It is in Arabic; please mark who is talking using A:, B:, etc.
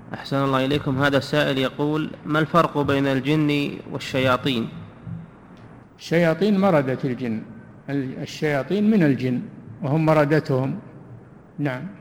A: أحسن الله إليكم. هذا السائل يقول: ما الفرق بين الجن والشياطين؟
B: الشياطين مردة الجن، الشياطين من الجن وهم مردتهم. نعم.